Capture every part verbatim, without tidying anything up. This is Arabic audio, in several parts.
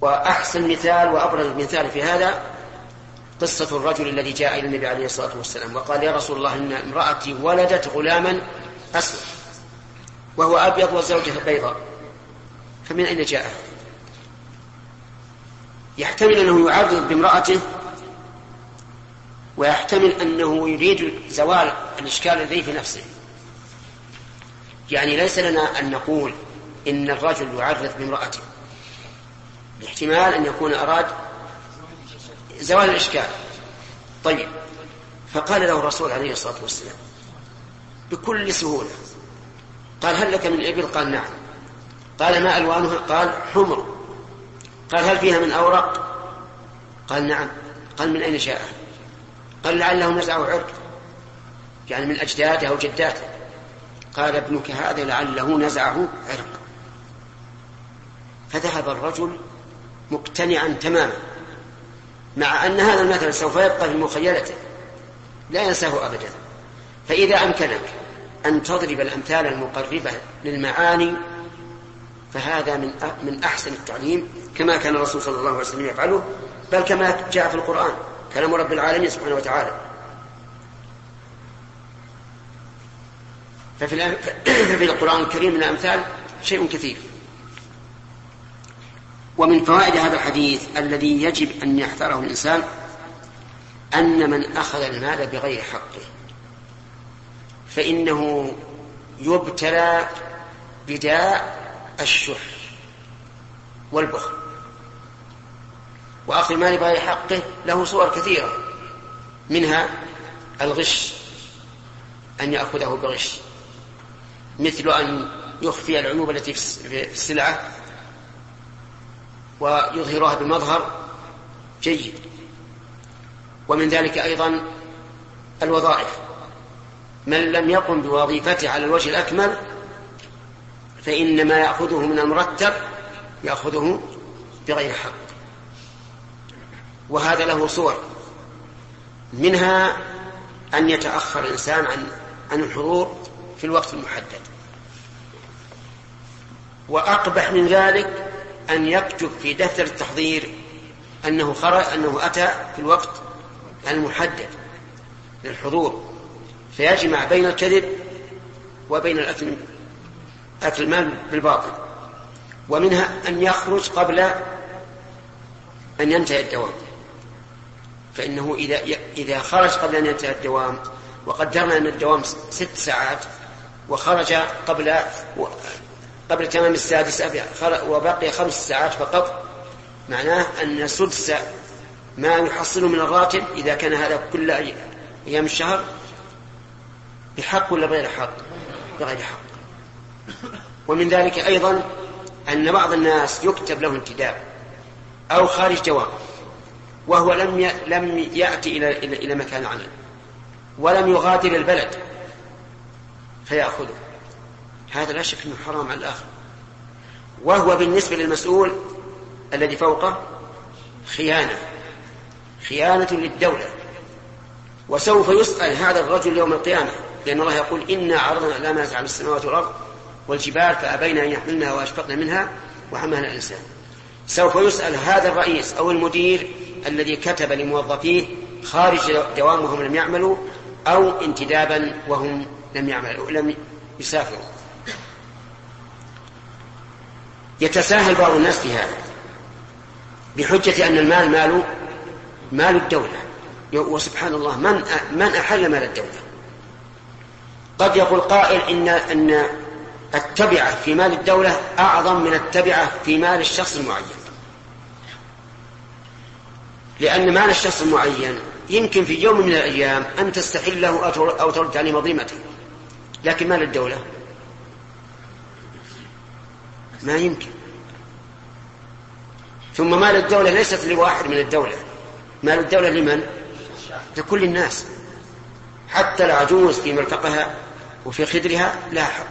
وأحسن مثال وأبرز مثال في هذا قصة الرجل الذي جاء إلى النبي عليه الصلاة والسلام وقال: يا رسول الله، إن امرأتي ولدت غلاما أسود وهو أبيض وزوجها بيضاء، فمن أين جاء؟ يحتمل أنه يعرض بامرأته، ويحتمل أنه يريد زوال الإشكال الذي في نفسه. يعني ليس لنا أن نقول إن الرجل يعرض بامرأته، الاحتمال أن يكون أراد زوال الإشكال. طيب، فقال له الرسول عليه الصلاة والسلام بكل سهولة، قال: هل لك من إبل؟ قال: نعم. قال: ما ألوانها؟ قال: حمر. قال: هل فيها من أورق؟ قال: نعم. قال: من أين جاء؟ قال: لعله نزعه عرق، يعني من أجداده أو جداته. قال: ابنك هذا لعله نزعه عرق. فذهب الرجل مقتنعا تماما، مع أن هذا المثل سوف يبقى في مخيلته لا ينساه أبدا. فإذا أمكنك أن تضرب الأمثال المقربة للمعاني فهذا من من أحسن التعليم، كما كان الرسول صلى الله عليه وسلم يفعله، بل كما جاء في القرآن كلام رب العالمين سبحانه وتعالى. ففي في القرآن الكريم من الأمثال شيء كثير. ومن فوائد هذا الحديث الذي يجب أن يحذره الإنسان أن من أخذ المال بغير حقه فإنه يبتلى بداء الشح والبخل. وأخذ المال بغير حقه له صور كثيرة، منها الغش، أن يأخذه بغش، مثل أن يخفي العيوب التي في السلعة ويظهرها بمظهر جيد. ومن ذلك أيضا الوظائف، من لم يقم بوظيفته على الوجه الأكمل فإن ما يأخذه من المرتب يأخذه بغير حق. وهذا له صور، منها أن يتأخر الإنسان عن عن الحضور في الوقت المحدد. وأقبح من ذلك أن يكتب في دفتر التحضير أنه خرج أنه أتى في الوقت المحدد للحضور، فيجمع بين الكذب وبين الأكل أكل المال بالباطل. ومنها أن يخرج قبل أن ينتهي الدوام، فإنه إذا إذا خرج قبل أن ينتهي الدوام، وقدرنا أن الدوام ست ساعات وخرج قبل قبل تمام السادسة وبقي خمس ساعات فقط، معناه أن سدس ما يحصله من الراتب إذا كان هذا كل أيام الشهر بحق ولا بغير حق؟ بغير حق. ومن ذلك أيضا أن بعض الناس يكتب له انتداب أو خارج دوام وهو لم لم يأتي إلى إلى مكان العمل ولم يغادر البلد فيأخذه، هذا لا شك أنه حرام على الآخر. وهو بالنسبة للمسؤول الذي فوقه خيانة خيانة للدولة، وسوف يسأل هذا الرجل يوم القيامة، لأن الله يقول: إنا عرضنا الأمانة على السماوات والأرض والجبال فأبين أن يحملنها وأشفقن منها وحملها الإنسان. سوف يسأل هذا الرئيس أو المدير الذي كتب لموظفيه خارج دوام وهم لم يعملوا، أو انتدابا وهم لم يعملوا لم يسافروا. يتساهل بعض الناس في هذا بحجة أن المال مال مال الدولة، وسبحان الله من من أحل مال الدولة؟ قد يقول قائل إن أن التبعة في مال الدولة أعظم من التبعة في مال الشخص المعين، لأن مال الشخص المعين يمكن في يوم من الأيام أن تستحله أو ترد عليه مظلمته، لكن مال الدولة ما يمكن. ثم مال الدولة ليست لواحد من الدولة، مال الدولة لمن؟ لكل الناس، حتى العجوز في مرفقها وفي خدرها لا حق،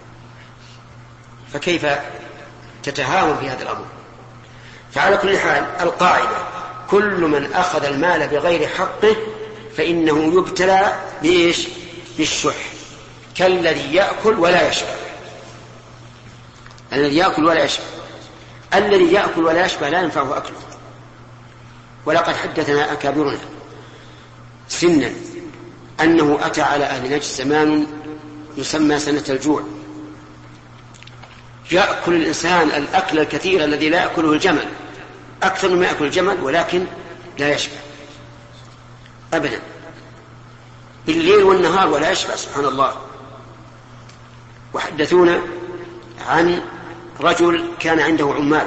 فكيف تتهاون في هذا الأمر؟ فعلى كل حال القاعدة: كل من أخذ المال بغير حقه فإنه يبتلى بإيش؟ بالشح، كالذي يأكل ولا يشبع، الذي يأكل ولا يشبع. الذي يأكل ولا يشبع لا ينفعه أكله. ولقد حدثنا أكابرنا سنا أنه أتى على أهل نجد زمان يسمى سنة الجوع، يأكل الإنسان الأكل الكثير الذي لا يأكله الجمل، أكثر مما يأكل الجمل، ولكن لا يشبع أبدا، بالليل والنهار ولا يشبع، سبحان الله. وحدثونا عن رجل كان عنده عمال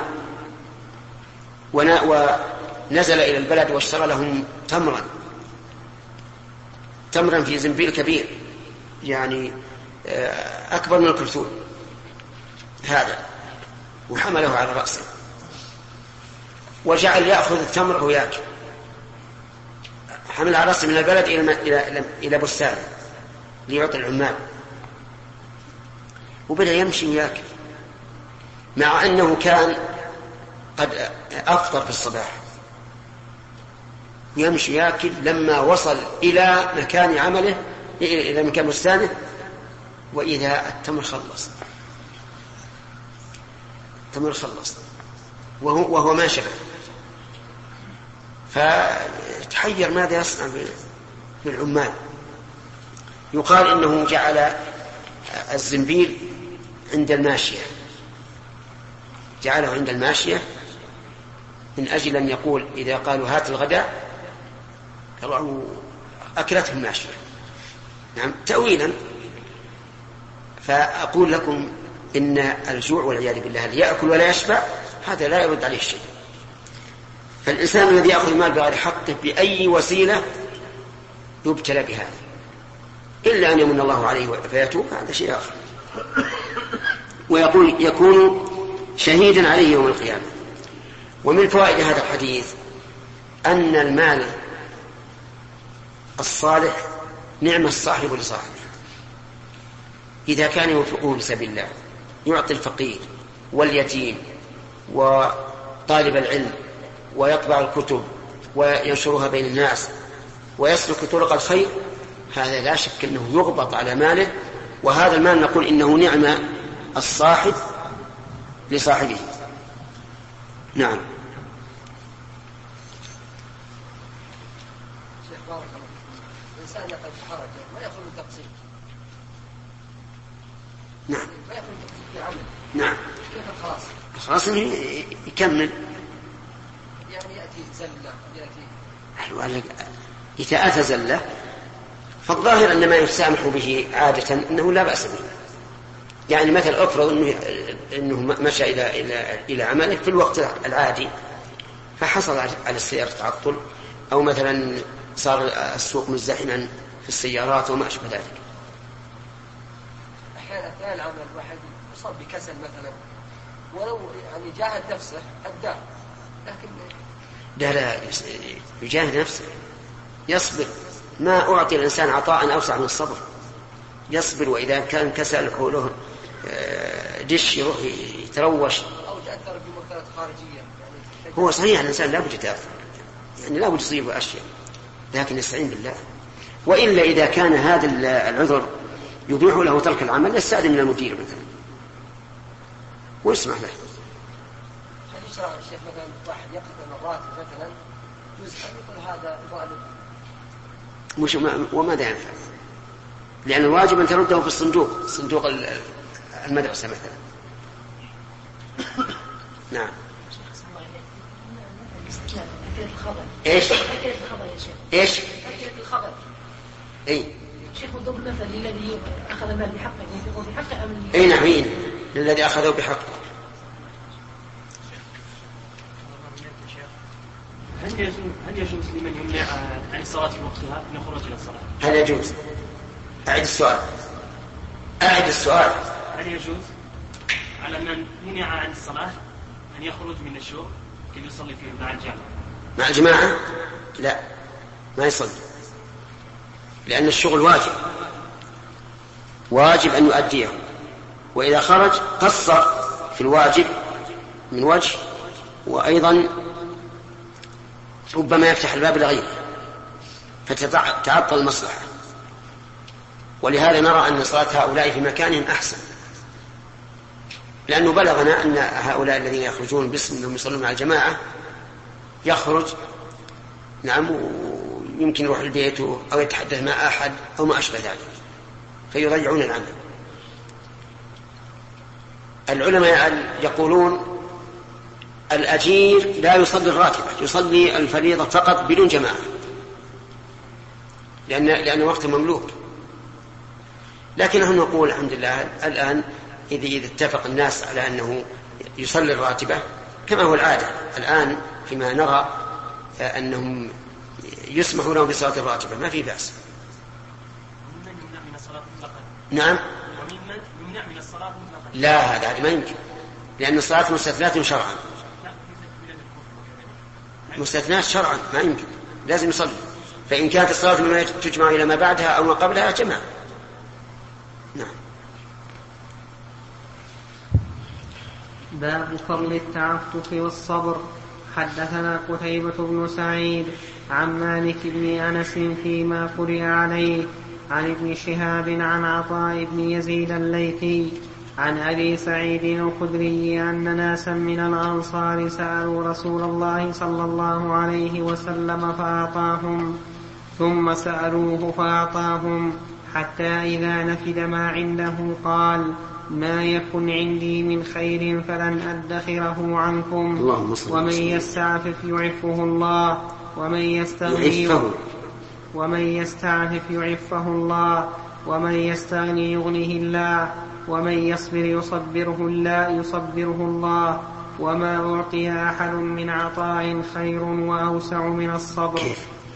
ونزل إلى البلد واشترى لهم تمرا تمرا في زنبيل كبير، يعني أكبر من الكرثوم هذا، وحمله على رأسه وجعل يأخذ التمر ويأكل، حمل على رأسه من البلد إلى إلى بستان ليعطي العمال، وبدأ يمشي ويأكل، مع أنه كان قد أفطر في الصباح، يمشي يأكل لما وصل إلى مكان عمله، إلى مكان بستانه، وإذا التمر خلص التمر خلص وهو, وهو ما شبه، فتحير ماذا يصنع بالعمال. يقال إنه جعل الزنبيل عند الماشية، جعله عند الماشية من أجل أن يقول إذا قالوا هات الغداء قالوا أكلته الماشية، نعم تأويلا. فأقول لكم إن الجوع والعياذ بالله اللي يأكل ولا يشبع هذا لا يرد عليه شيء. فالإنسان الذي يأخذ المال بغير حقه بأي وسيلة يبتلى بهذا، إلا أن يمن الله عليه فيتوب، هذا شيء آخر. ويقول يكون شهيدا عليه يوم القيامة. ومن فوائد هذا الحديث أن المال الصالح نعم الصاحب لصاحبه، إذا كان ينفقه لسبيل الله، يعطي الفقير واليتيم وطالب العلم، ويطبع الكتب وينشرها بين الناس ويسلك طرق الخير، هذا لا شك أنه يغبط على ماله، وهذا المال نقول إنه نعم الصاحب لصاحبه. نعم. شيخ بارك الله، الإنسان قد خرج ما يأخذ التقسيم. نعم. ما يأخذ التقسيم في عمل. نعم. كيف الخلاص؟ الخلاص إنه يكمل. يعني يأتي زلة، يأتي. أيوة، إذا أتى زلة فالظاهر أن ما يسامح به عادة أنه لا بأس به. يعني مثل أفرض أنه, إنه مشى إلى, إلى, إلى عمله في الوقت العادي فحصل على السيارة تعطل، أو مثلا صار السوق مزدحما في السيارات وما أشبه ذلك. أحيانا أثناء العمل الواحد يصاب بكسل مثلا، ولو يعني جاهد نفسه أداه، لكن لا لا يجاهد نفسه، يصبر. ما أعطي الإنسان عطاء أوسع من الصبر، يصبر. وإذا كان كسل حوله دش يروح يتروش أو تأثر بمؤثرات خارجية. يعني هو صحيح الإنسان لا بد يتأثر، يعني لا بد يصيب أشياء، لكن يستعين بالله. وإلا إذا كان هذا العذر يبيح له ترك العمل يستأذن من المدير مثلا ويسمح له. هل يشرع الشيخ مثلا واحد يقتل الراتب مثلا جزء يقول هذا ظالم؟ مش وماذا ينفع؟ لأن الواجب أن ترده في الصندوق، صندوق المدرسة مثلا. نعم. ايش؟ ايش؟ الخبر. اي. شيخ الضرب المثل الذي أخذ المال بحقه ينفقه بحقه أم اي نعم، الذي أخذه بحقه. هل يجوز هل يجوز لمن يمنع عن الصلاة في وقتها أن يخرج إلى الصلاة؟ هل يجوز؟ أعد السؤال. أعد السؤال. هل يجوز على من منع عن الصلاة أن يخرج من الشغل كي يصلي فيه مع الجماعة؟ مع الجماعة؟ لا، ما يصلي، لأن الشغل واجب، واجب أن يؤديه، وإذا خرج قصر في الواجب من وجه، وأيضا ربما يفتح الباب لغيره فتتعطل المصلحة. ولهذا نرى أن صلاة هؤلاء في مكانهم أحسن، لأنه بلغنا أن هؤلاء الذين يخرجون باسم أنهم يصلون مع الجماعة يخرج نعم ويمكن يروح البيت أو يتحدث مع أحد أو ما أشبه ذلك فيضيعون العمل. العلماء يقولون الأجير لا يصلي الراتبة، يصلي الفريضة فقط بدون جماعة، لأن لأن وقت مملوك. لكن نحن نقول الحمد لله الآن إذا إذا اتفق الناس على أنه يصلي الراتبة كما هو العادة الآن، فيما نرى أنهم يسمح لهم بصلاة الراتبة ما في بأس. نعم. يمنع من الصلاة مطلقا. لا هذا ما يمكن، لأن الصلاة مستثناة شرعا. مستثناة شرعا ما يمكن، لازم يصلي. فإن كانت الصلاة مما تجمع إلى ما بعدها أو ما قبلها جمع. نعم. باب فضل التعفف والصبر. حدثنا قتيبة بن سعيد عن مالك بن أنس فيما قرئ عليه عن ابن شهاب عن عطاء بن يزيد الليثي عن أبي سعيد الخدري أن ناسا من الأنصار سألوا رسول الله صلى الله عليه وسلم فأعطاهم، ثم سألوه فأعطاهم، حتى إذا نفد ما عنده قال: ما يكن عندي من خير فلن أدخره عنكم، ومن يستعفف يعفه الله، ومن يستغني ومن يستعفف يعفه الله، ومن يستغني يغنه الله، ومن يصبر يصبره الله يصبره الله، وما أعطي أحد من عطاء خير وأوسع من الصبر. كيف؟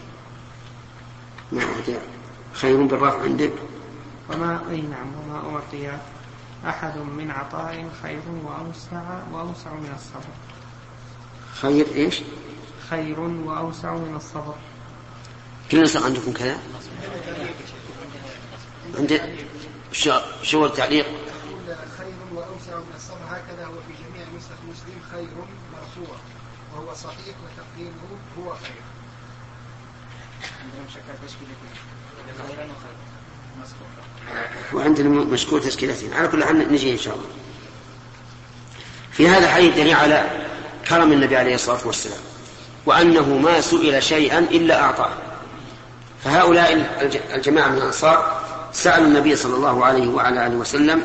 ما أعطي خير بالرفع عندك؟ وما أي نعم وما أعطي أحد من عطاء خير وأوسع وأوسع من الصبر. خير إيش؟ خير وأوسع من الصبر. كل نسق عندكم كذا؟ عندك شو التعليق؟ خير وأوسع من الصبر هكذا هو في جميع نسخ مسلم خير مرفوع وهو صحيح وتقديره هو خير. عندنا مشكلة تشكيلتين خيرا وخير وعندنا مشكور تشكيلتين. على كل حال نجي إن شاء الله. في هذا حديث دليل على كرم النبي عليه الصلاة والسلام، وأنه ما سئل شيئا إلا أعطاه. فهؤلاء الجماعة من الأنصار سألوا النبي صلى الله عليه وعلى آله وسلم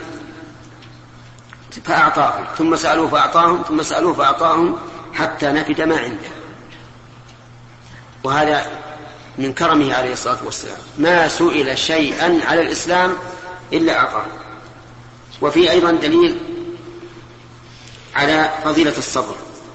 فأعطاهم، ثم سألوه فأعطاهم، ثم سألوه فأعطاهم، حتى نفد ما عنده. وهذا من كرمه عليه الصلاة والسلام، ما سئل شيئا على الإسلام إلا أعطاه. وفي أيضا دليل على فضيلة الصبر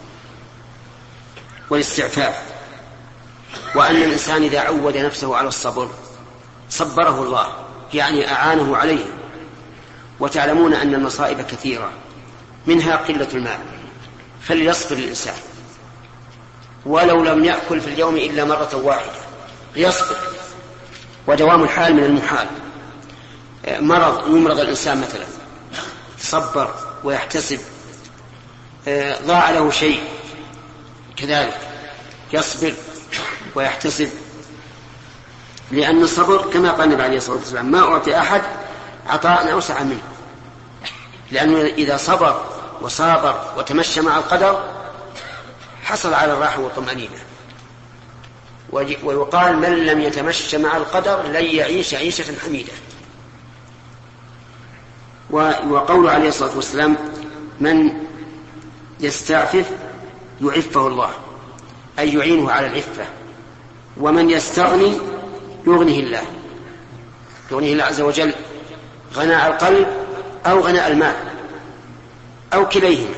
والاستعفاف، وأن الإنسان إذا عود نفسه على الصبر صبره الله، يعني أعانه عليه. وتعلمون أن المصائب كثيرة، منها قلة الماء، فليصبر الإنسان ولو لم يأكل في اليوم إلا مرة واحدة، يصبر. ودوام الحال من المحال. مرض يمرض الإنسان مثلا صبر ويحتسب، ضاع له شيء كذلك يصبر ويحتسب، لأن الصبر كما قال النبي عليه الصلاة والسلام: ما أعطي أحد عطاء أوسع منه. لأنه إذا صبر وصابر وتمشى مع القدر حصل على الراحة والطمأنينة. ويقال: من لم يتمشى مع القدر لن يعيش عيشة حميدة. وقوله عليه الصلاة والسلام: من يستعفف يعفه الله، أي يعينه على العفة. ومن يستغني يغنيه الله، يغنيه الله عز وجل غناء القلب أو غناء المال أو كليهما.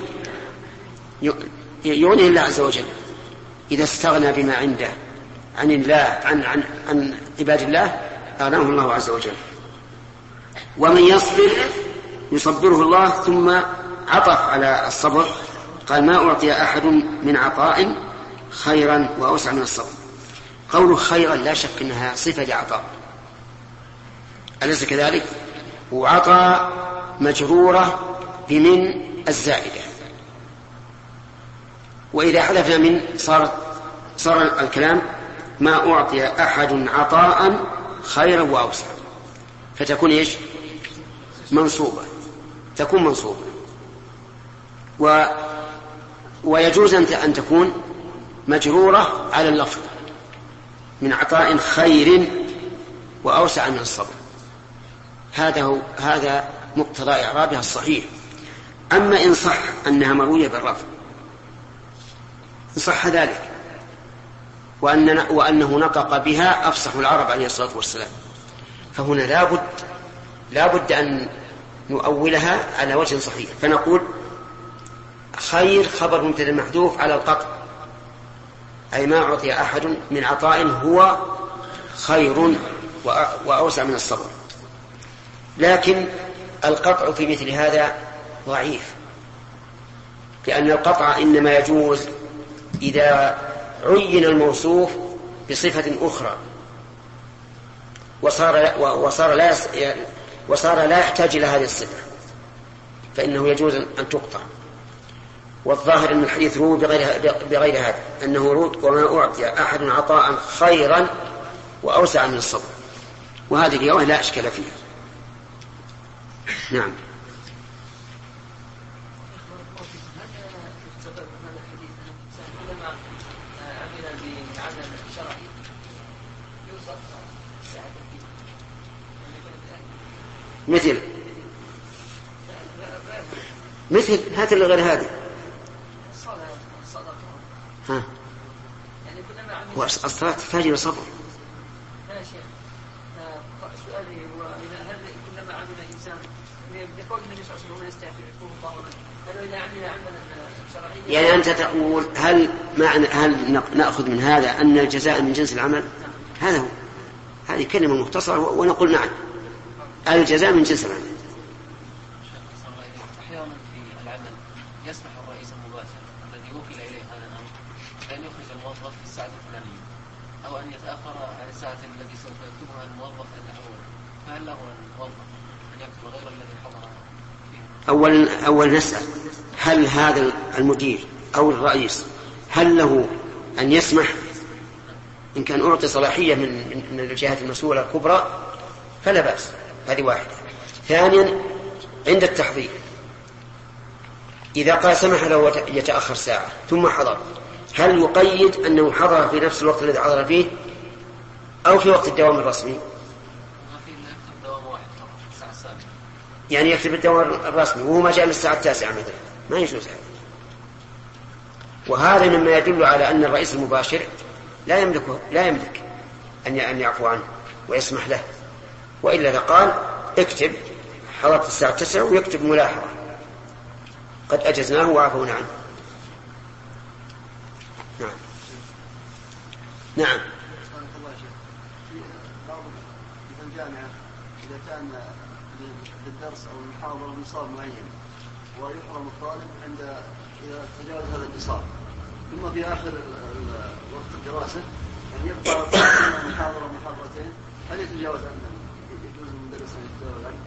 يغنيه الله عز وجل إذا استغنى بما عنده عن الله عن, عن, عن عباد الله أغناه الله عز وجل. ومن يصبر يصبره الله، ثم عطف على الصبر قال: ما أعطي أحد من عطاء خيرا وأوسع من الصبر. قوله خيرا لا شك أنها صفة لعطاء، أليس كذلك؟ وعطاء مجرورة بمن الزائدة، وإذا حذفنا من صار صار الكلام: ما أعطي أحد عطاء خيرا وأوسع، فتكون إيش؟ منصوبة، تكون منصوبة. و ويجوز أن تكون مجرورة على اللفظ من عطاء خير وأوسع من الصبر. هذا هو هذا مقتضى إعرابها الصحيح. أما إن صح أنها مروية بالرفع، إن صح ذلك وأن وأنه نطق بها أفصح العرب عليه الصلاة والسلام، فهنا لابد لابد أن نؤولها على وجه صحيح، فنقول خير خبر مبتدأ محذوف على القطع، أي ما أعطي أحد من عطاء هو خير وأوسع من الصبر. لكن القطع في مثل هذا ضعيف، لأن القطع إنما يجوز إذا عين الموصوف بصفة أخرى وصار وصار لا وصار لا يحتاج إلى هذه الصفة، فإنه يجوز أن تقطع. والظاهر أن الحديث روى بغير, بغير هذا، أنه روى وما أعطي أحد عطاء خيرا وأوسع من الصبر، وهذه الرواية لا أشكال فيها. نعم. مثل مثل هات اللي غير هذه. ها والصلاة تحتاج إلى صبر. سؤالي هو هل كلما عمل إنسان بقول النبي صلى الله عليه وسلم يستعففه الله هل إذا عمل عملا شرعيا؟ يعني أنت تقول هل معنى هل نأخذ من هذا أن الجزاء من جنس العمل؟ هذا هو. هذه كلمة مختصرة ونقول نعم الجزاء من جنس العمل. أحيانا في العمل يسمح الرئيس المباشر الذي وكل إليه هذا الأمر بأن يخرج الموظف في الساعة الفلانية أو أن يتأخر عن الساعة التي سوف يكتبها الموظف الأول، فهل له الموظف أن يكتب غير الذي حضر فيه؟ أولا أول نسأل هل هذا المدير أو الرئيس هل له أن يسمح؟ إن كان أعطي صلاحية من من الجهات المسؤولة الكبرى فلا بأس، هذه واحدة. ثانيا عند التحضير إذا قال سمح له يتأخر ساعة ثم حضر، هل يقيد أنه حضر في نفس الوقت الذي حضر فيه أو في وقت الدوام الرسمي؟ يعني يكتب الدوام الرسمي وهو ما جاء للساعة التاسعة مثلا، ما يجوز هذا. وهذا مما يدل على أن الرئيس المباشر لا يملك لا يملك أن أن يعفو عنه ويسمح له، وإلا لقال اكتب حضرت الساعة التاسعة ويكتب ملاحظة قد أجزناه وعفونا عنه. نعم. نعم. بعض الجامعة إذا كان للدرس أو المحاضرة نصاب معين ويحرم الطالب عند إذا تجاوز هذا النصاب، ثم في آخر وقت الدراسة يعني يبقى محاضرة محاضرتين، هل يتجاوز عنه؟ يجوز المدرس أن يتجاوز عنه؟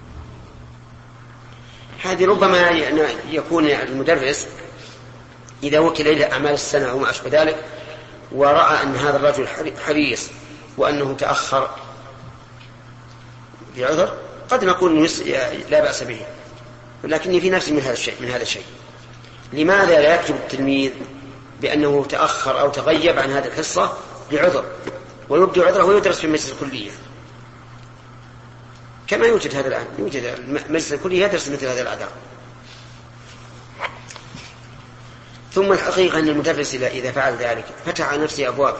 هذه ربما يكون المدرس إذا وكل إلى أعمال السنة أو ما أشبه ذلك ورأى أن هذا الرجل حريص وأنه تأخر بعذر قد نقول لا بأس به، ولكني في نفسي من هذا الشيء من هذا الشيء لماذا لا يكتب التلميذ بأنه تأخر أو تغيب عن هذه الحصة بعذر ويبدي عذره ويدرس في مجلس الكلية كما يوجد هذا الآن، يوجد مجلس الكلية يدرس مثل هذا الأعذار. ثم الحقيقة أن المدرس إذا فعل ذلك فتح على نفسه أبوابا،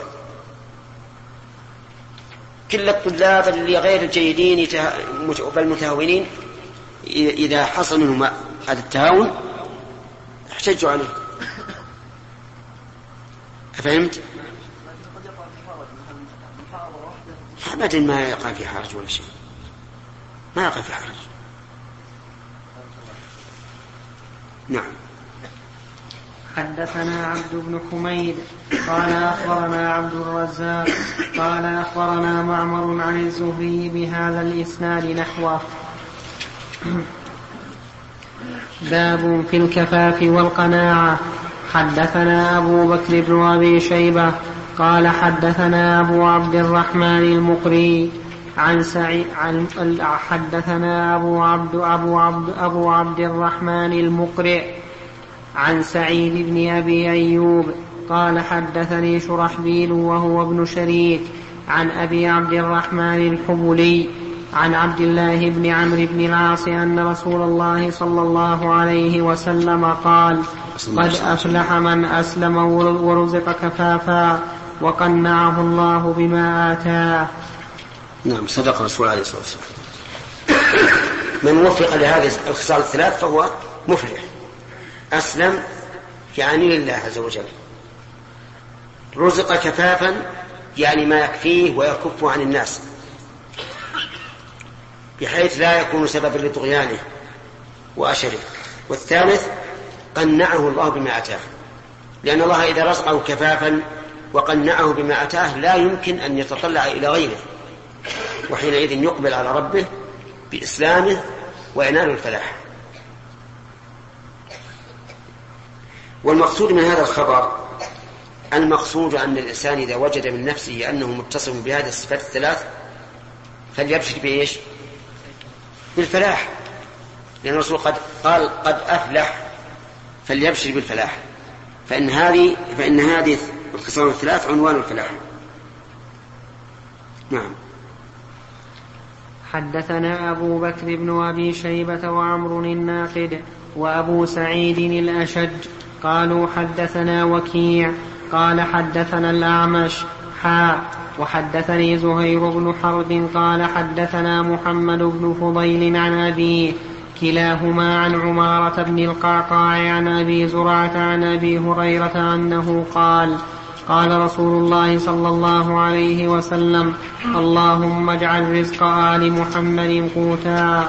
كل الطلاب اللي غير الجيدين بل متهاونين إذا حصل منهم هذا التهاون احتجوا عليه. أفهمت؟ أبدا ما يقع في حرج ولا شيء، ما يقع في حرج. نعم. حدثنا عبد بن حميد قال أخبرنا عبد الرزاق قال أخبرنا معمر عن الزهري بهذا الإسناد نحوه. باب في الكفاف والقناعة. حدثنا أبو بكر بن أبي شيبة قال حدثنا أبو عبد الرحمن المقري عن سعيد عن حدثنا أبو عبد أبو عبد أبو عبد الرحمن المقرئ عن سعيد بن أبي أيوب قال حدثني شرحبيل وهو ابن شريك عن أبي عبد الرحمن الحبلي عن عبد الله بن عمرو بن العاص أن رسول الله صلى الله عليه وسلم قال قد أفلح من أسلم ورزق كفافا وقنعه الله بما آتاه. نعم صدق الرسول عليه الصلاة والسلام. من وفق لهذه الخصال الثلاث فهو مفلح. أسلم يعني لله عز وجل، رزق كفافا يعني ما يكفيه ويكف عن الناس بحيث لا يكون سببا لطغيانه وأشره. والثالث قنعه الله بما أتاه، لأن الله إذا رزقه كفافا وقنعه بما أتاه لا يمكن أن يتطلع إلى غيره، وحينئذ يقبل على ربه بإسلامه وينال الفلاح. والمقصود من هذا الخبر المقصود أن الإنسان إذا وجد من نفسه أنه متصف بهذه الصفات الثلاث فليبشر بإيش؟ بالفلاح، لأن الرسول قد قال قد أفلح، فليبشر بالفلاح، فإن هذه فإن هذه الخصال الثلاث عنوان الفلاح. نعم. حدثنا أبو بكر بن أبي شيبة وعمر الناقد وأبو سعيد الأشج قالوا حدثنا وكيع قال حدثنا الأعمش حاء وحدثني زهير بن حرب قال حدثنا محمد بن فضيل عن أبيه كلاهما عن عمارة بن القعقاع عن أبي زرعة عن أبي هريرة أنه قال قال رسول الله صلى الله عليه وسلم اللهم اجعل رزق آل محمد قوتا.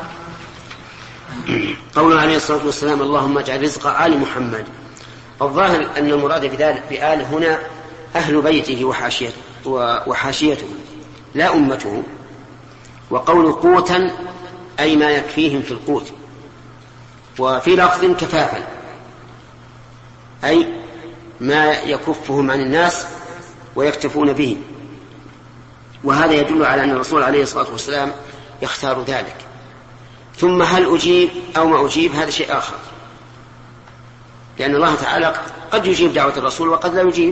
قوله عليه الصلاة والسلام اللهم اجعل رزق آل محمد، الظاهر أن المراد بذلك بآل هنا أهل بيته وحاشيته, وحاشيته لا أمته. وقول قوتا أي ما يكفيهم في القوت، وفي لفظ كفافا أي ما يكفهم عن الناس ويكتفون به. وهذا يدل على أن الرسول عليه الصلاة والسلام يختار ذلك. ثم هل أجيب أو ما أجيب هذا شيء آخر، لأن الله تعالى قد يجيب دعوة الرسول وقد لا يجيب،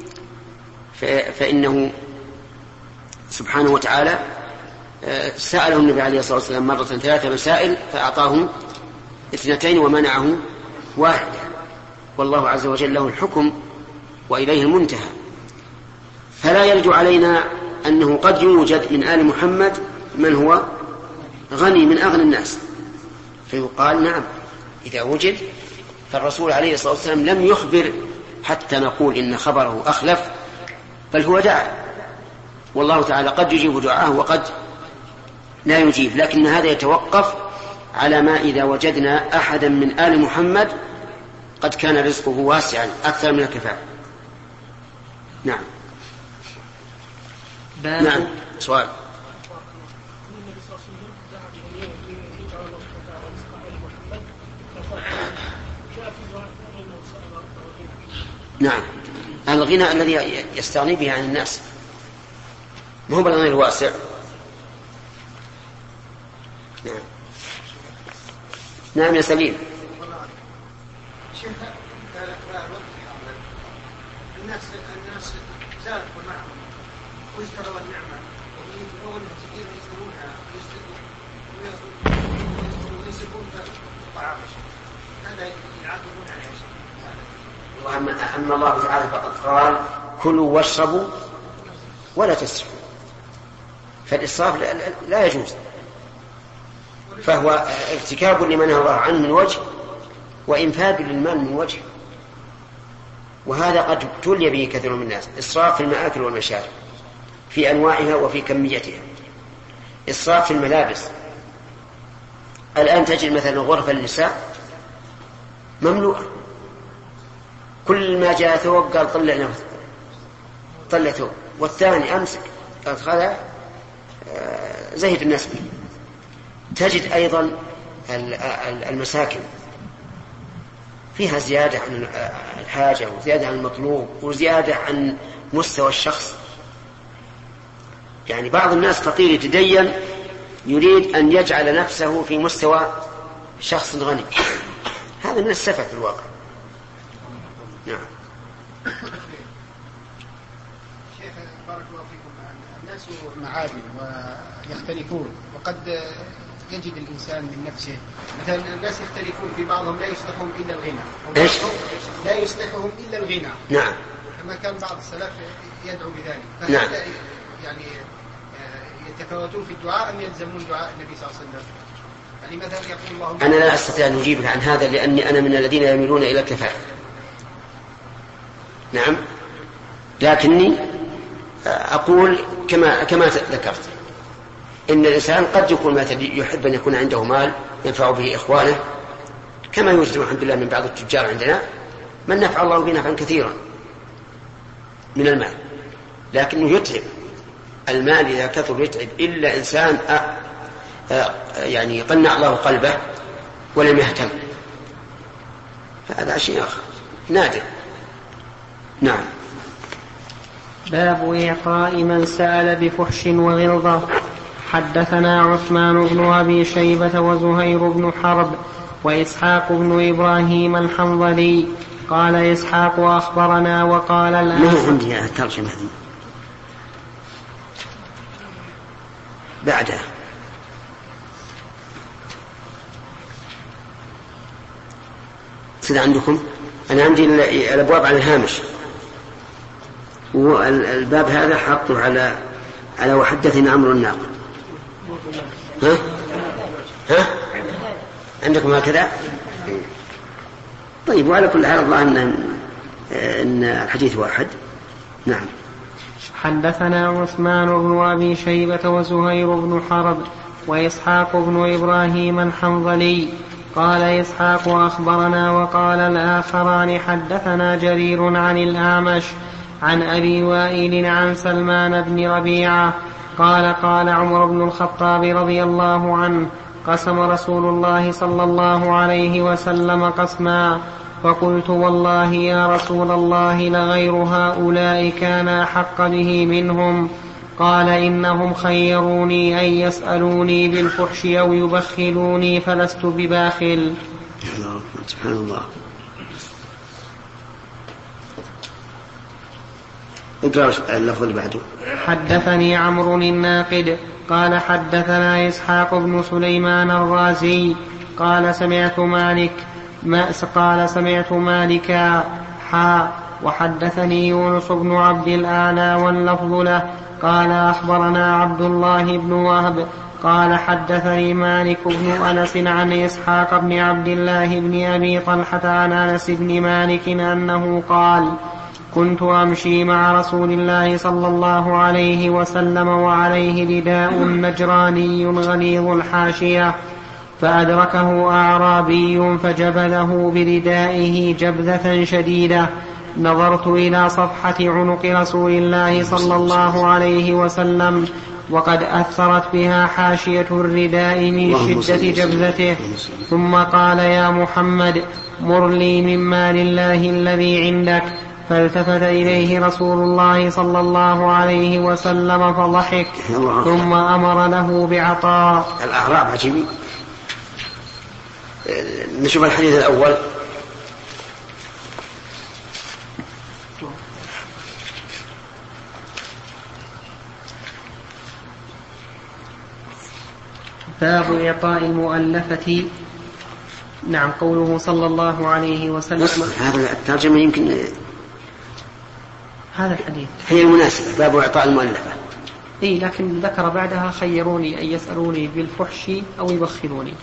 فإنه سبحانه وتعالى سأله النبي عليه الصلاة والسلام مرة ثلاثة مسائل فأعطاه اثنتين ومنعه واحدة، والله عز وجل له الحكم وإليه المنتهى. فلا يرجع علينا أنه قد يوجد من آل محمد من هو غني من أغنى الناس، فيقال نعم إذا وجد. فالرسول عليه الصلاة والسلام لم يخبر حتى نقول إن خبره أخلف، بل هو دعا، والله تعالى قد يجيب دعاه وقد لا يجيب، لكن هذا يتوقف على ما إذا وجدنا أحدا من آل محمد قد كان رزقه واسعا أكثر من الكفاءة. نعم. نعم سؤال. نعم الغنى الذي يستغني به عن الناس، ما هو بالغنى الواسع. نعم. نعم يا سليم. الناس الناس زادوا معهم ويشتروا النعمة ويقولون تجيب يشترونها ويسبون الطعام، هذا يعاقبون على شيء. أما الله تعالى فقد قال كلوا واشربوا ولا تسرفوا، فالإسراف لا يجوز، فهو ارتكاب لمن نهى الله عنه من وجه وإنفاذ للمال من وجه، وهذا قد ابتلي به كثير من الناس. إسراف في المآكل والمشارب في أنواعها وفي كميتها، إسراف في الملابس. الآن تجد مثلا غرفة النساء مملوءة، كل ما جاء ثوب قال طلع نفسه طلع ثوب، والثاني أمسك أدخلها زهد الناس به. تجد أيضا المساكن فيها زيادة عن الحاجة وزيادة عن المطلوب وزيادة عن مستوى الشخص. يعني بعض الناس فقير يتدين يريد أن يجعل نفسه في مستوى شخص غني، هذا من السفة في الواقع. نعم. شيخ بارك الله فيكم، الناس معادن ويختلفون، وقد يجد الإنسان من نفسه مثلا الناس يختلفون، في بعضهم لا يصلحهم إلا الغنى، إيش؟ لا يصلحهم إلا الغنى. نعم. كما كان بعض السلف يدعو بذلك. نعم. يعني يتفاوتون في الدعاء أم يلزمون دعاء النبي صلى الله عليه وسلم؟ يعني مثلا يقول اللهم. أنا لا أستطيع أن أجيبك عن هذا، لأني أنا من الذين يميلون إلى الكفاءة. نعم. لكني أقول كما كما ذكرت، إن الإنسان قد يكون مثلا يحب أن يكون عنده مال ينفع به إخوانه، كما يوجد الحمد لله من بعض التجار عندنا من نفع الله به نفعا كثيرا من المال، لكنه يتعب. المال إذا كثر يتعب، إلا إنسان أ... أ... يعني قنع الله قلبه ولم يهتم، فهذا شيء آخر نادر. نعم. باب إعطاء من سأل بفحش وغلظة. حدثنا عثمان بن أبي شيبة وزهير بن حرب وإسحاق بن إبراهيم الحنظلي. قال إسحاق أخبرنا وقال الآن. ما عندي الترجمة هذه بعدها. سيد عندكم؟ أنا عندي الأبواب على الهامش، والباب هذا حطه على على وحدثنا عمرو الناقد. ها؟ ها؟ عندكم هكذا؟ طيب، وعلى كل حال الله أن إن الحديث واحد. نعم. حدثنا عثمان بن أبي شيبة وزهير بن حرب وإسحاق بن إبراهيم الحنظلي. قال إسحاق أخبرنا وقال الآخران حدثنا جرير عن الأعمش عن أبي وائل عن سلمان بن ربيعة قال قال عمر بن الخطاب رضي الله عنه: قسم رسول الله صلى الله عليه وسلم قسما، فقلت والله يا رسول الله لغير هؤلاء كان أحق به منهم. قال إنهم خيروني أن يسألوني بالفحش أو يبخلوني فلست بباخل. سبحان الله. اقرأ اللفظ اللي بعده. حدثني عمرو الناقد قال حدثنا إسحاق بن سليمان الرازي قال سمعت مالك ما قال سمعت مالكا حا وحدثني يونس بن عبد الأعلى واللفظ له قال أخبرنا عبد الله بن وهب قال حدثني مالك بن أنس عن إسحاق بن عبد الله بن أبي طلحة عن أنس بن مالك أنه قال: كنت أمشي مع رسول الله صلى الله عليه وسلم وعليه رداء نجراني غليظ الحاشية، فأدركه أعرابي فجبله بردائه جبذة شديدة. نظرت إلى صفحة عنق رسول الله صلى الله عليه وسلم وقد أثرت بها حاشية الرداء من شدة جبذته، ثم قال: يا محمد مر لي من مال الله الذي عندك. فالتفت إليه رسول الله صلى الله عليه وسلم فضحك، ثم أمر له بعطاء. الأعراب عجيبين. نشوف الحديث الأول. باب إعطاء المؤلفة. نعم. قوله صلى الله عليه وسلم. هذا الترجمة يمكن هذا الحديث هي المناسبة، باب إعطاء المؤلفة. إيه، لكن ذكر بعدها: خيروني أن يسألوني بالفحش أو يبخلوني.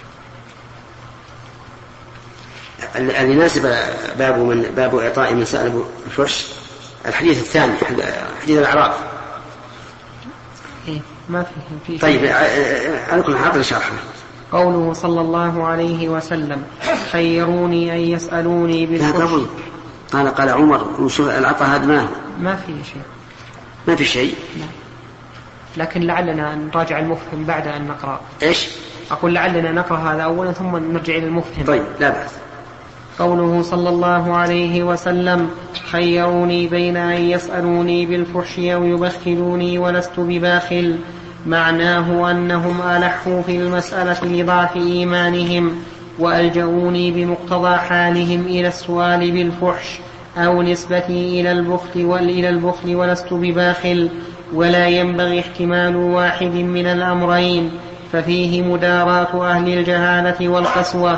اللي ناسب باب من باب إعطاء من سأل بالفحش الحديث الثاني، حديث الأعراف. إيه، ما فيه. طيب، على كل حاضر شرحه. قوله صلى الله عليه وسلم: خيروني أن يسألوني بالفحش. قال قال عمر: وشوف العطاء هذا ما ما فيه شيء. ما في شيء. لا. لكن لعلنا نراجع المفهم بعد أن نقرأ. إيش؟ أقول لعلنا نقرأ هذا أولا ثم نرجع إلى المفهم. طيب، لا بأس. قوله صلى الله عليه وسلم: خيروني بين أن يسألوني بالفحش أو يبخلوني ولست بباخل، معناه أنهم ألحوا في المسألة لضعف إيمانهم، وألجؤوني بمقتضى حالهم إلى السؤال بالفحش، أو نسبتي إلى البخل وإلى البخل ولست بباخل، ولا ينبغي احتمال واحد من الأمرين، ففيه مداراة أهل الجهالة والقسوة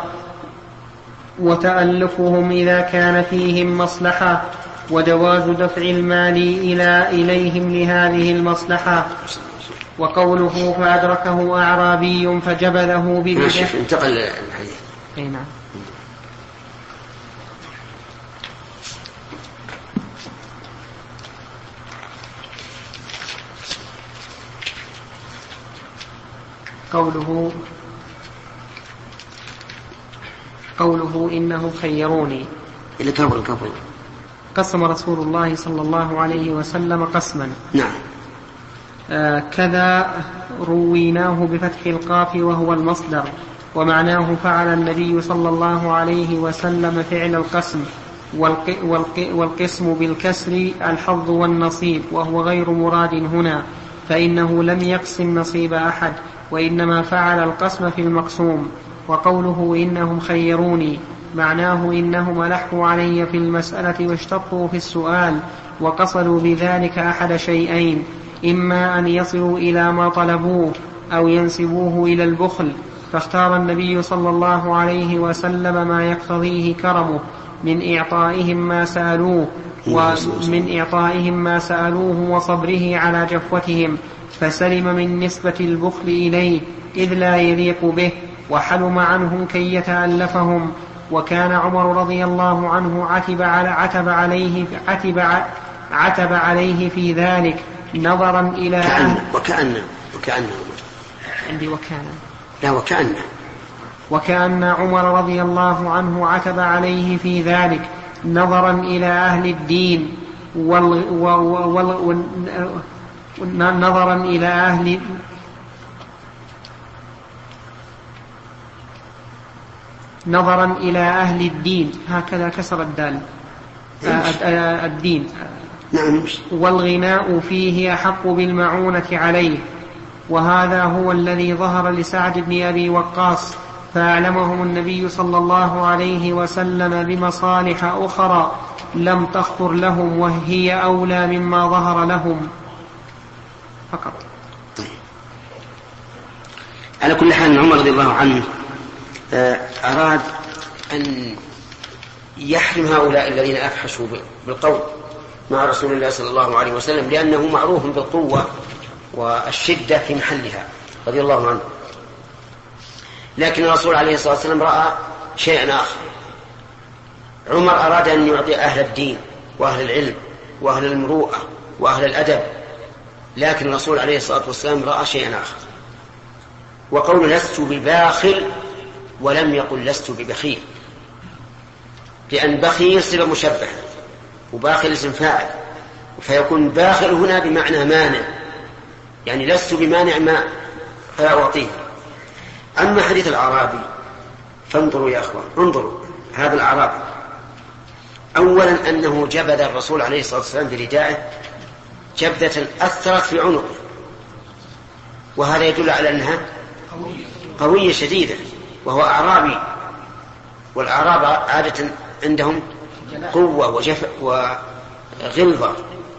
وتألفهم إذا كان فيهم مصلحة، وجواز دفع المال إلى إليهم لهذه المصلحة. وقوله فأدركه أعرابي فجبله ببدعه. انتقل الحديث. أي نعم. قوله قوله إنه خيروني. إلى كبر الكبر. قسم رسول الله صلى الله عليه وسلم قسما. نعم. آه كذا رويناه بفتح القاف وهو المصدر، ومعناه فعل النبي صلى الله عليه وسلم فعل القسم، والق والق والقسم بالكسر الحظ والنصيب، وهو غير مراد هنا، فإنه لم يقسم نصيب أحد، وإنما فعل القسم في المقسوم. وقوله إنهم خيروني معناه إنهم ألحوا علي في المسألة واشتطوا في السؤال، وقصدوا بذلك أحد شيئين: إما أن يصلوا إلى ما طلبوه أو ينسبوه إلى البخل، فاختار النبي صلى الله عليه وسلم ما يقتضيه كرمه من إعطائهم ما سألوه ومن إعطائهم ما سألوه وصبره على جفوتهم، فسلم من نسبة البخل إليه إذ لا يليق به، وحلم عنهم كي يتألفهم. وكان عمر رضي الله عنه عتب, على عتب, عليه, عتب, عتب عليه في ذلك نظرا إلى كأن وكأن وكأن عندي وكان لا وكأن وكأن عمر رضي الله عنه عتب عليه في ذلك نظرا إلى أهل الدين وال وال وال نظرا إلى أهل نظرا إلى أهل الدين، هكذا كسر الدال الدين، والغناء فيه أحق بالمعونة عليه. وهذا هو الذي ظهر لسعد بن أبي وقاص، فأعلمهم النبي صلى الله عليه وسلم بمصالح أخرى لم تخطر لهم، وهي أولى مما ظهر لهم فقط. على كل حال عمر رضي الله عنه أراد أن يحرم هؤلاء الذين أفحشوا بالقول مع رسول الله صلى الله عليه وسلم، لأنه معروف بالقوة والشدة في محلها رضي الله عنه. لكن الرسول عليه الصلاة والسلام رأى شيئا آخر. عمر أراد أن يعطي أهل الدين وأهل العلم وأهل المروءة وأهل الأدب، لكن الرسول عليه الصلاة والسلام رأى شيئا آخر. وقول لست بباخل ولم يقل لست ببخيل، لأن بخيل صفة مشبهة وباخل اسم فاعل، فيكون باخل هنا بمعنى مانع، يعني لست بمانع ما فلا أعطيه. أما حديث الأعرابي فانظروا يا أخوان، انظروا هذا الأعرابي أولا أنه جبد الرسول عليه الصلاة والسلام بردائه جبدة أثرت في عنقه، وهذا يدل على أنها قوية شديدة، وهو أعرابي، والأعراب عادة عندهم قوة وجف وغلظة.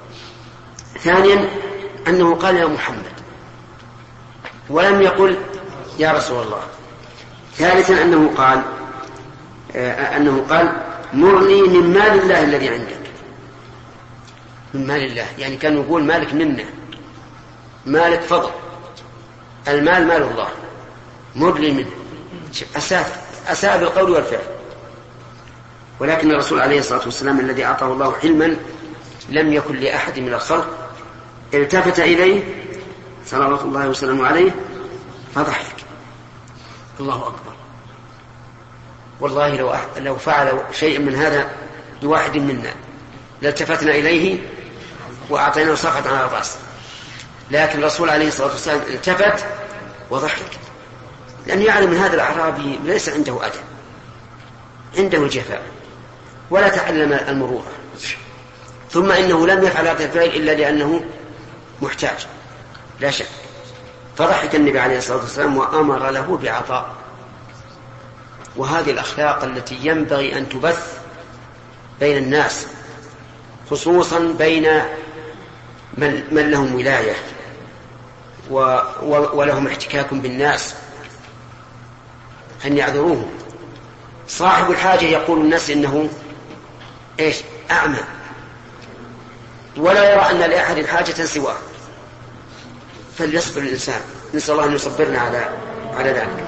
ثانيا أنه قال يا محمد ولم يقل يا رسول الله. ثالثا أنه قال أنه قال مرني من مال الله الذي عندك. من مال الله يعني كان يقول مالك منا، مالك فضل، المال مال الله، مرني منه. أساء أساء بالقول والفعل. ولكن الرسول عليه الصلاة والسلام الذي أعطاه الله حلما لم يكن لأحد من الخلق التفت إليه صلوات الله وسلامه عليه فضحك. الله أكبر، والله لو, أح... لو فعل شيء من هذا بواحد منا لالتفتنا إليه وأعطيناه صفحة على الرأس، لكن الرسول عليه الصلاة والسلام التفت وضحك، لأنه يعلم من هذا الأعرابي ليس عنده أدب، عنده الجفاء ولا تعلم المروءة، ثم إنه لم يفعل هذا الفعل إلا لأنه محتاج لا شك. فضحك النبي عليه الصلاة والسلام وأمر له بعطاء. وهذه الأخلاق التي ينبغي أن تبث بين الناس خصوصا بين من, من لهم ولاية ولهم احتكاك بالناس أن يعذروهم. صاحب الحاجة يقول الناس إنه إيش أعمى ولا يرى أن لأحد حاجة سواه، فليصبر الإنسان. نسأل الله أن يصبرنا على على ذلك.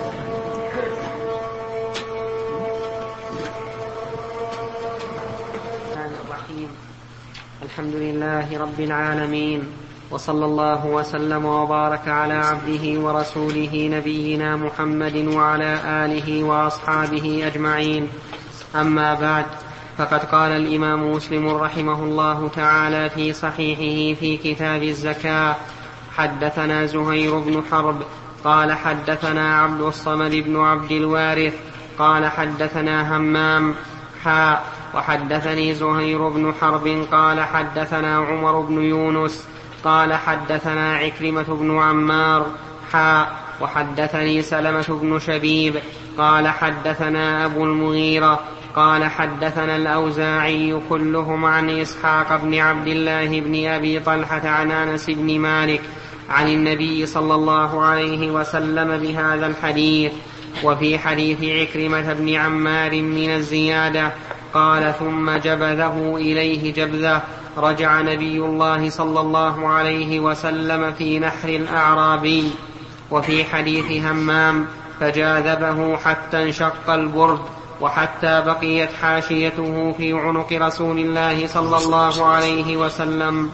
الحمد لله رب العالمين، وصلى الله وسلم وبارك على عبده ورسوله نبينا محمد وعلى آله وأصحابه أجمعين. أما بعد، فقد قال الإمام مسلم رحمه الله تعالى في صحيحه في كتاب الزكاة: حدثنا زهير بن حرب قال حدثنا عبد الصمد بن عبد الوارث قال حدثنا همام حاء وحدثني زهير بن حرب قال حدثنا عمر بن يونس قال حدثنا عكرمة بن عمار حاء وحدثني سلمة بن شبيب قال حدثنا أبو المغيرة قال حدثنا الأوزاعي كلهم عن إسحاق بن عبد الله بن أبي طلحة عن أنس بن مالك عن النبي صلى الله عليه وسلم بهذا الحديث. وفي حديث عكرمة بن عمار من الزيادة: قال ثم جبذه إليه جبذة. رجع نبي الله صلى الله عليه وسلم في نحر الأعرابي. وفي حديث همام: فجاذبه حتى انشق البرد وحتى بقيت حاشيته في عنق رسول الله صلى الله عليه وسلم.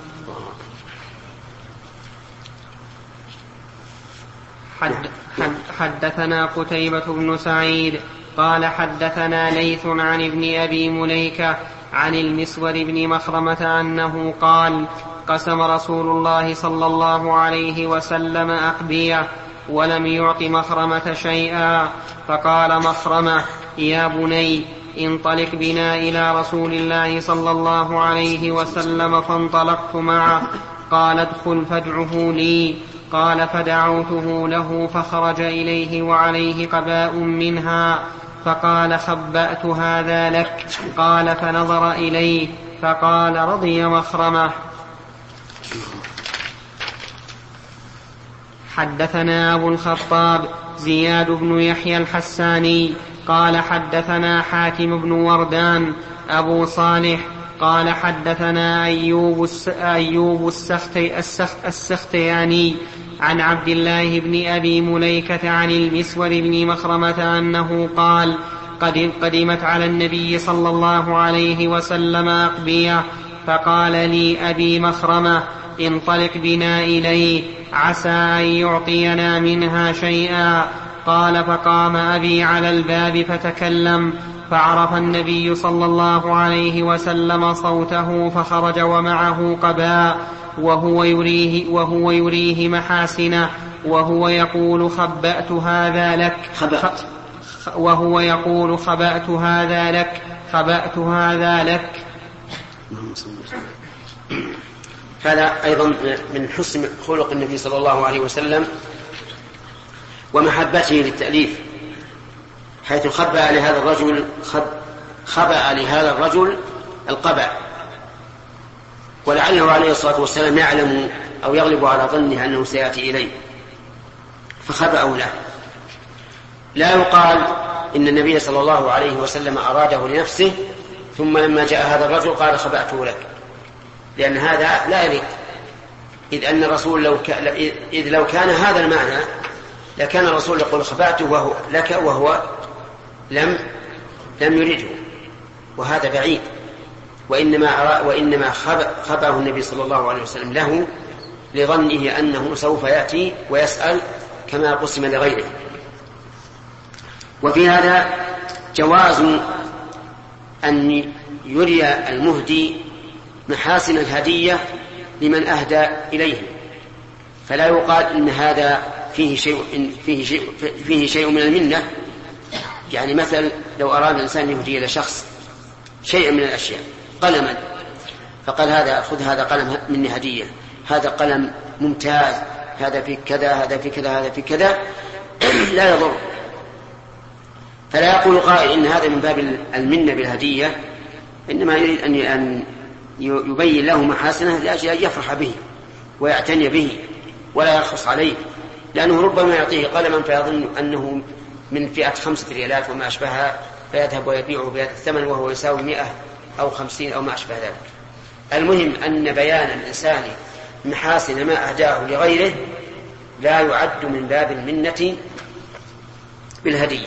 حد حدثنا قتيبة بن سعيد قال حدثنا ليث عن ابن أبي مليكة عن المسور بن مخرمة أنه قال: قسم رسول الله صلى الله عليه وسلم أقبية ولم يعط مخرمة شيئا، فقال مخرمة: يا بني انطلق بنا إلى رسول الله صلى الله عليه وسلم. فانطلقت معه. قال: ادخل فادعه لي. قال: فدعوته له فخرج إليه وعليه قباء منها، فقال: خبأت هذا لك. قال: فنظر إليه فقال: رضي مخرمة. حدثنا أبو الخطاب زياد بن يحيى الحساني قال حدثنا حاتم بن وردان أبو صالح قال حدثنا أيوب, أيوب السختي السختياني عن عبد الله بن أبي مليكة عن المسور بن مخرمة أنه قال: قدمت على النبي صلى الله عليه وسلم أقبية، فقال لي أبي مخرمة: انطلق بنا إليه عسى أن يعطينا منها شيئا. قال: فقام أبي على الباب فتكلم، فعرف النبي صلى الله عليه وسلم صوته فخرج ومعه قباء وهو يريه, وهو يريه محاسنه وهو يقول: خبأت هذا لك. خبأت وهو يقول: خبأت هذا لك خبأت هذا لك. هذا أيضا من حسن خلق النبي صلى الله عليه وسلم ومحبته للتأليف، حيث خبأ لهذا الرجل خبأ لهذا الرجل القبع، ولعله عليه الصلاة والسلام يعلم أو يغلب على ظنه أنه سيأتي إليه فخبأه له. لا يقال إن النبي صلى الله عليه وسلم أراده لنفسه ثم لما جاء هذا الرجل قال: خبأته لك، لأن هذا لا يليق، إذ أن الرسول لو, ك... إذ لو كان هذا المعنى لكان الرسول يقول: خبأته وهو لك وهو لم لم يريده، وهذا بعيد. وإنما أرى... وإنما خبأه النبي صلى الله عليه وسلم له لظنه أنه سوف يأتي ويسأل كما قسم لغيره. وفي هذا جواز أن يري المهدي محاسن الهدية لمن أهدى إليه، فلا يقال إن هذا فيه شيء فيه شيء فيه شيء من المنة. يعني مثل لو أراد الإنسان يهدي إلى شخص شيئا من الأشياء، قلما، فقال: هذا خذ هذا قلم مني هدية، هذا قلم ممتاز، هذا في كذا، هذا في كذا، هذا في كذا، لا يضر. فلا يقول قائل إن هذا من باب المنة بالهدية، إنما يريد أن يبين له محاسنه لأجل أن يفرح به ويعتني به ولا يرخص عليه، لأنه ربما يعطيه قلما فيظن أنه من فئة خمسة ريالات وما أشبهها، فيذهب ويبيعه بهذا الثمن وهو يساوي مئة أو خمسين أو ما أشبه ذلك. المهم أن بيان الإنسان محاسن ما أهداه لغيره لا يعد من باب المنة بالهدية.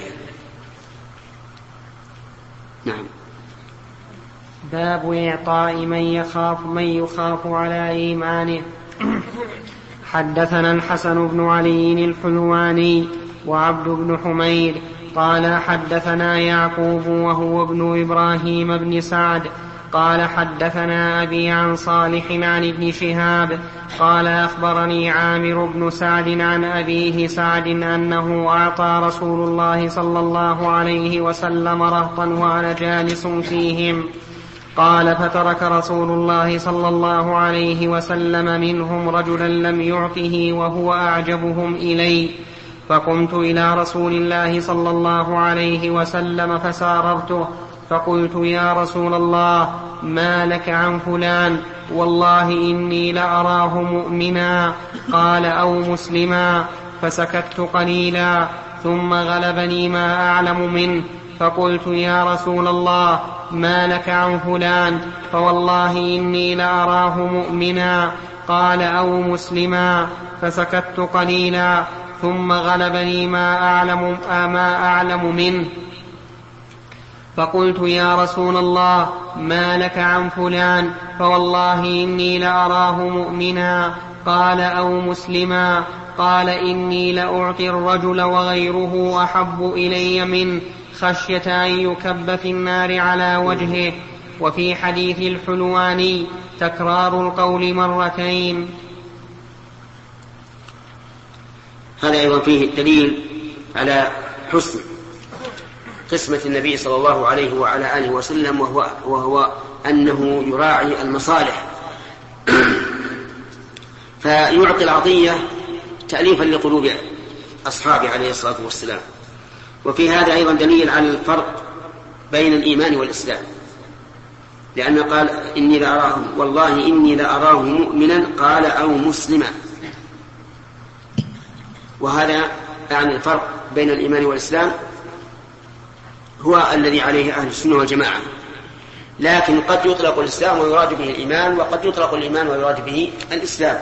نعم. باب إعطاء من يخاف من يخاف على إيمانه. حدثنا الحسن بن علي الحلواني وعبد بن حميد قال حدثنا يعقوب وهو ابن إبراهيم بن سعد قال حدثنا أبي عن صالح عن ابن شهاب قال أخبرني عامر بن سعد عن أبيه سعد أنه أعطى رسول الله صلى الله عليه وسلم رهطا وأنا جالس فيهم. قال فترك رسول الله صلى الله عليه وسلم منهم رجلا لم يعطه وهو أعجبهم إلي، فقمت إلى رسول الله صلى الله عليه وسلم فساررته فقلت يا رسول الله ما لك عن فلان؟ والله إني لأراه مؤمنا. قال أو مسلما. فسكت قليلا ثم غلبني ما أعلم منه فقلت يا رسول الله ما لك عن فلان؟ فوالله إني لأراه مؤمنا. قال أو مسلما. فسكت قليلا ثم غلبني ما أعلم, ما أعلم منه فقلت يا رسول الله ما لك عن فلان؟ فوالله إني لأراه مؤمنا. قال أو مسلما. قال إني لأعطي الرجل وغيره أحب إلي منه خشية أن يكب في النار على وجهه. وفي حديث الحلواني تكرار القول مرتين. هذا أيضا فيه دليل على حسن قسمة النبي صلى الله عليه وعلى آله وسلم، وهو, وهو أنه يراعي المصالح فيعطي العطية تأليفا لقلوب أصحابه عليه الصلاة والسلام. وفي هذا أيضا دليل على الفرق بين الإيمان والإسلام، لأنه قال إني لأراه والله إني لأراه مؤمنا قال أو مسلما، وهذا يعني الفرق بين الإيمان والإسلام هو الذي عليه أهل السنة والجماعة. لكن قد يطلق الإسلام ويراد به الإيمان، وقد يطلق الإيمان ويراد به الإسلام.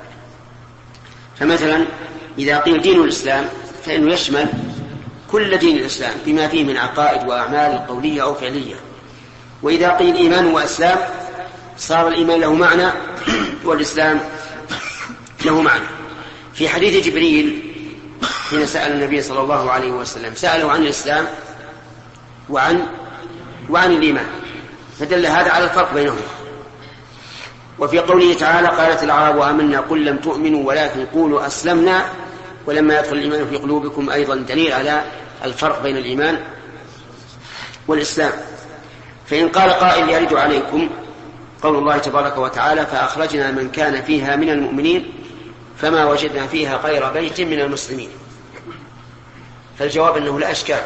فمثلا إذا قيل دين الإسلام فإنه يشمل كل دين الإسلام بما فيه من عقائد وأعمال قولية أو فعلية. وإذا قيل إيمان وإسلام صار الإيمان له معنى والإسلام له معنى. في حديث جبريل حين سأل النبي صلى الله عليه وسلم سأله عن الإسلام وعن, وعن الإيمان، فدل هذا على الفرق بينهما. وفي قوله تعالى قالت الأعراب آمنا قل لم تؤمنوا ولكن قولوا أسلمنا ولما يدخل الإيمان في قلوبكم أيضا دليل على الفرق بين الإيمان والإسلام. فإن قال قائل يرد عليكم قول الله تبارك وتعالى فأخرجنا من كان فيها من المؤمنين فما وجدنا فيها غير بيت من المسلمين، فالجواب أنه لا إشكال،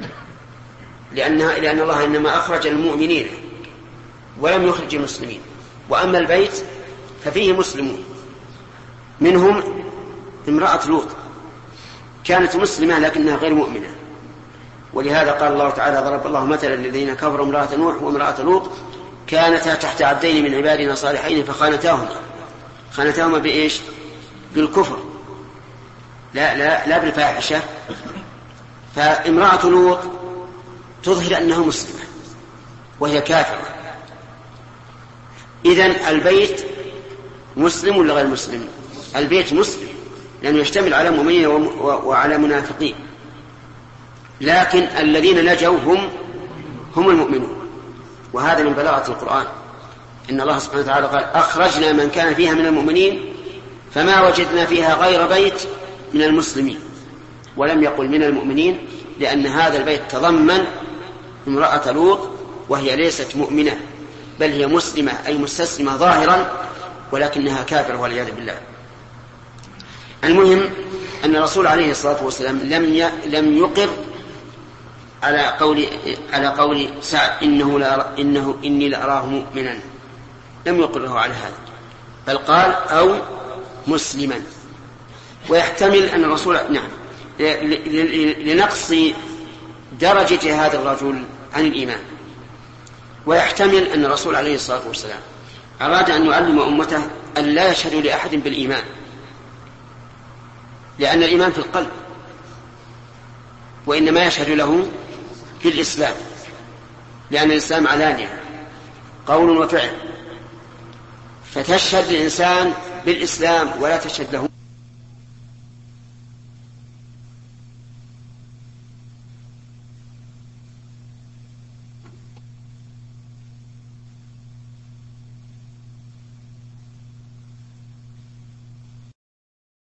لأنها لأن الله إنما أخرج المؤمنين ولم يخرج المسلمين. وأما البيت ففيه مسلمون، منهم امرأة لوط كانت مسلمة لكنها غير مؤمنة، ولهذا قال الله تعالى ضرب الله مثلا للذين كفروا امرأة نوح وامرأة لوط كانتا تحت عبدين من عبادنا صالحين فخانتاهما. خانتاهما بإيش؟ بالكفر، لا, لا, لا بالفاحشة. فامرأة لوط تظهر أنها مسلمة وهي كافرة. إذن البيت مسلم ولا غير مسلم؟ البيت مسلم لأنه يشتمل على مؤمنين وعلى منافقين، لكن الذين نجوا هم هم المؤمنون. وهذا من بلاغة القرآن، إن الله سبحانه وتعالى قال أخرجنا من كان فيها من المؤمنين فما وجدنا فيها غير بيت من المسلمين، ولم يقل من المؤمنين، لأن هذا البيت تضمن امرأة لوط وهي ليست مؤمنة بل هي مسلمة أي مستسلمة ظاهرا ولكنها كافرة والعياذ بالله. المهم أن الرسول عليه الصلاة والسلام لم لم يقر على قول على قول سعد إنه لا إنه إني لأراه مؤمنا، لم يقره على هذا، بل قال أو مسلما. ويحتمل أن الرسول نعم لنقص درجة هذا الرجل عن الإيمان، ويحتمل أن الرسول عليه الصلاة والسلام أراد أن يعلم أمته أن لا يشهدوا لأحد بالإيمان، لأن الإيمان في القلب، وإنما يشهد له في الإسلام، لأن الإسلام علانية قول وفعل، فتشهد الإنسان بالإسلام ولا تشهد له